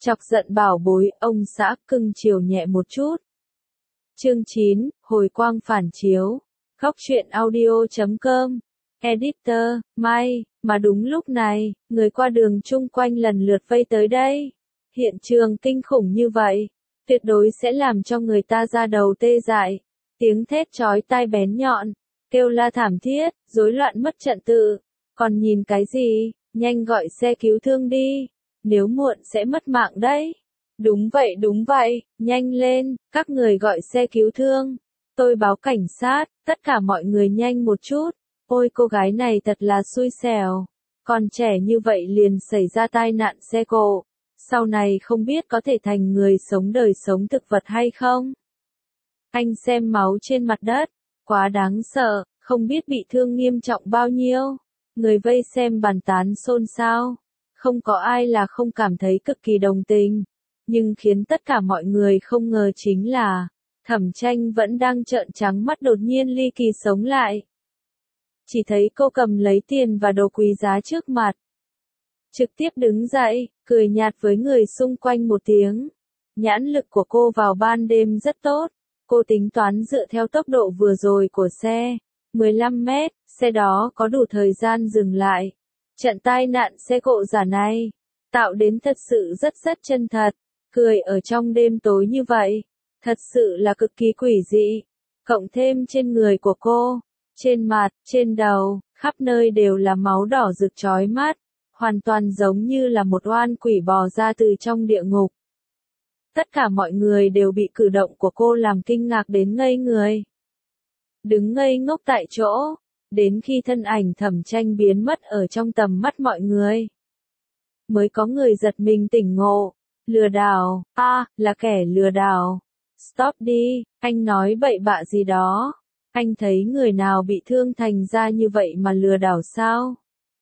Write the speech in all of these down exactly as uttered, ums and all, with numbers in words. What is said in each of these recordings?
Chọc giận bảo bối, ông xã cưng chiều nhẹ một chút. Chương chín, hồi quang phản chiếu. Góc truyện audio chấm com. Editor, Mai, mà đúng lúc này, người qua đường chung quanh lần lượt vây tới đây. Hiện trường kinh khủng như vậy, tuyệt đối sẽ làm cho người ta ra đầu tê dại. Tiếng thét chói tai bén nhọn, kêu la thảm thiết, rối loạn mất trật tự. Còn nhìn cái gì, nhanh gọi xe cứu thương đi, nếu muộn sẽ mất mạng đấy. Đúng vậy đúng vậy, nhanh lên, các người gọi xe cứu thương. Tôi báo cảnh sát, tất cả mọi người nhanh một chút. Ôi cô gái này thật là xui xẻo. Còn trẻ như vậy liền xảy ra tai nạn xe cộ. Sau này không biết có thể thành người sống đời sống thực vật hay không? Anh xem máu trên mặt đất, quá đáng sợ, không biết bị thương nghiêm trọng bao nhiêu. Người vây xem bàn tán xôn xao. Không có ai là không cảm thấy cực kỳ đồng tình. Nhưng khiến tất cả mọi người không ngờ chính là, Thẩm Tranh vẫn đang trợn trắng mắt đột nhiên ly kỳ sống lại. Chỉ thấy cô cầm lấy tiền và đồ quý giá trước mặt. Trực tiếp đứng dậy, cười nhạt với người xung quanh một tiếng. Nhãn lực của cô vào ban đêm rất tốt. Cô tính toán dựa theo tốc độ vừa rồi của xe, mười lăm mét, xe đó có đủ thời gian dừng lại. Trận tai nạn xe cộ giả này, tạo đến thật sự rất rất chân thật. Cười ở trong đêm tối như vậy, thật sự là cực kỳ quỷ dị. Cộng thêm trên người của cô, trên mặt, trên đầu, khắp nơi đều là máu đỏ rực chói mắt, hoàn toàn giống như là một oan quỷ bò ra từ trong địa ngục. Tất cả mọi người đều bị cử động của cô làm kinh ngạc đến ngây người. Đứng ngây ngốc tại chỗ, đến khi thân ảnh Thẩm Tranh biến mất ở trong tầm mắt mọi người. Mới có người giật mình tỉnh ngộ. Lừa đảo, a, à, là kẻ lừa đảo. Stop đi, anh nói bậy bạ gì đó. Anh thấy người nào bị thương thành ra như vậy mà lừa đảo sao?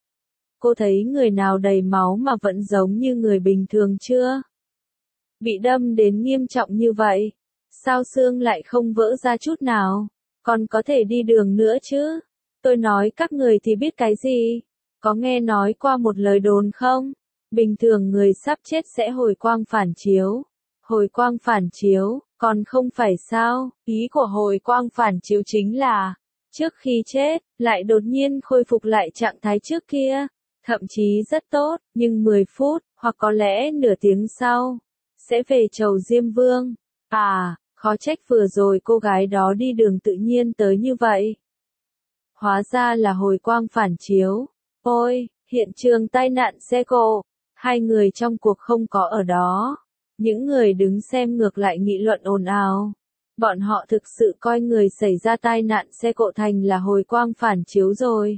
Cô thấy người nào đầy máu mà vẫn giống như người bình thường chưa? Bị đâm đến nghiêm trọng như vậy, sao xương lại không vỡ ra chút nào? Còn có thể đi đường nữa chứ? Tôi nói các người thì biết cái gì? Có nghe nói qua một lời đồn không? Bình thường người sắp chết sẽ hồi quang phản chiếu. Hồi quang phản chiếu, còn không phải sao? Ý của hồi quang phản chiếu chính là, trước khi chết, lại đột nhiên khôi phục lại trạng thái trước kia. Thậm chí rất tốt, nhưng mười phút, hoặc có lẽ nửa tiếng sau, sẽ về chầu Diêm Vương. À, khó trách vừa rồi cô gái đó đi đường tự nhiên tới như vậy. Hóa ra là hồi quang phản chiếu. Ôi, hiện trường tai nạn xe cộ. Hai người trong cuộc không có ở đó. Những người đứng xem ngược lại nghị luận ồn ào. Bọn họ thực sự coi người xảy ra tai nạn xe cộ thành là hồi quang phản chiếu rồi.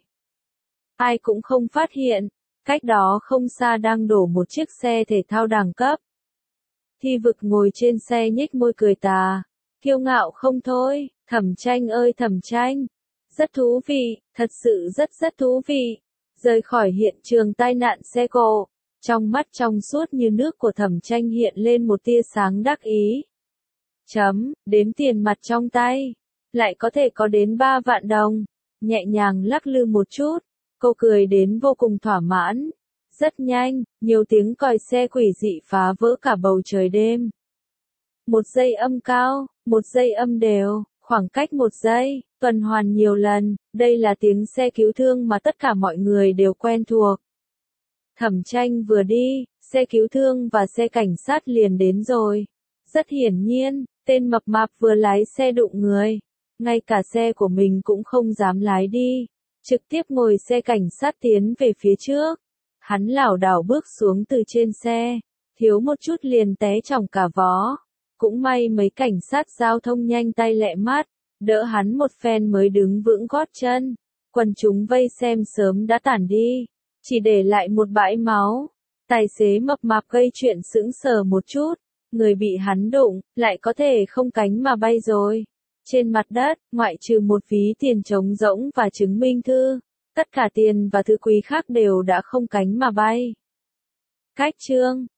Ai cũng không phát hiện, cách đó không xa đang đổ một chiếc xe thể thao đẳng cấp. Thi Vực ngồi trên xe nhếch môi cười tà, kiêu ngạo không thôi. Thẩm Tranh ơi Thẩm Tranh, rất thú vị, thật sự rất rất thú vị. Rời khỏi hiện trường tai nạn xe cộ, trong mắt trong suốt như nước của Thẩm Tranh hiện lên một tia sáng đắc ý. Chấm, đếm tiền mặt trong tay, lại có thể có đến ba vạn đồng. Nhẹ nhàng lắc lư một chút, cô cười đến vô cùng thỏa mãn. Rất nhanh, nhiều tiếng còi xe quỷ dị phá vỡ cả bầu trời đêm. Một giây âm cao, một giây âm đều, khoảng cách một giây, tuần hoàn nhiều lần, đây là tiếng xe cứu thương mà tất cả mọi người đều quen thuộc. Thẩm Tranh vừa đi, xe cứu thương và xe cảnh sát liền đến rồi. Rất hiển nhiên, tên mập mạp vừa lái xe đụng người. Ngay cả xe của mình cũng không dám lái đi. Trực tiếp ngồi xe cảnh sát tiến về phía trước. Hắn lảo đảo bước xuống từ trên xe. Thiếu một chút liền té trỏng cả vó. Cũng may mấy cảnh sát giao thông nhanh tay lẹ mắt. Đỡ hắn một phen mới đứng vững gót chân. Quần chúng vây xem sớm đã tản đi. Chỉ để lại một bãi máu. Tài xế mập mạp gây chuyện sững sờ một chút. Người bị hắn đụng, lại có thể không cánh mà bay rồi. Trên mặt đất, ngoại trừ một ví tiền trống rỗng và chứng minh thư, tất cả tiền và thứ quý khác đều đã không cánh mà bay. Cách chương